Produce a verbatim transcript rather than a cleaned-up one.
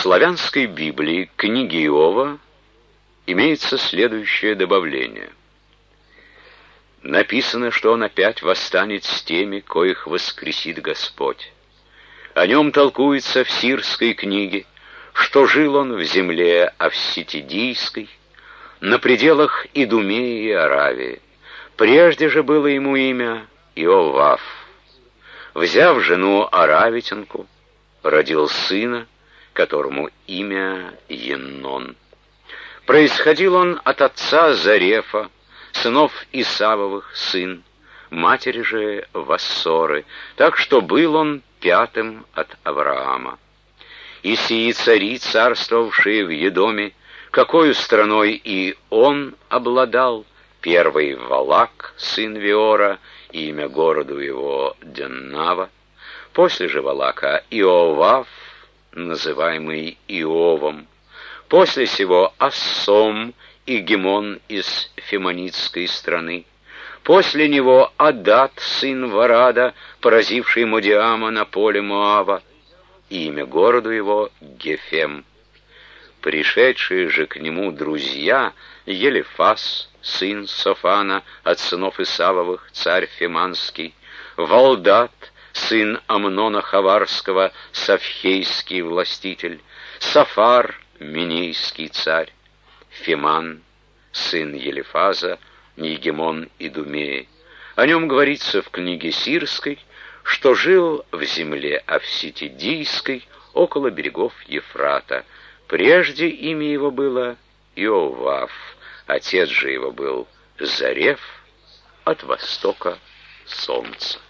славянской Библии, книги Иова, имеется следующее добавление. Написано, что он опять восстанет с теми, коих воскресит Господь. О нем толкуется в Сирской книге, что жил он в земле Авситидийской, на пределах Идумеи и Аравии. Прежде же было ему имя Иовав. Взяв жену аравитянку, родил сына, которому имя Еннон. Происходил он от отца Зарефа, сынов Исавовых сын, матери же Вассоры, так что был он пятым от Авраама. И сии цари, царствовавшие в Едоме, какою страной и он обладал, первый Валак, сын Виора, имя городу его Деннава, после же Валака Иовав, называемый Иовом, после сего Ассом и Гемон из Фемонитской страны, после него Адат, сын Варада, поразивший Модиама на поле Моава, имя городу его Гефем. Пришедшие же к нему друзья Елифас, сын Софана, от сынов Исавовых, царь Феманский, Валдат, сын Амнона Хаварского, Савхейский властитель, Сафар, Минейский царь, Феман, сын Елифаза, Егемон Идумеи. О нем говорится в книге Сирской, что жил в земле Авситидийской, около берегов Ефрата. Прежде имя его было Иовав, отец же его был Зареф, от востока солнца.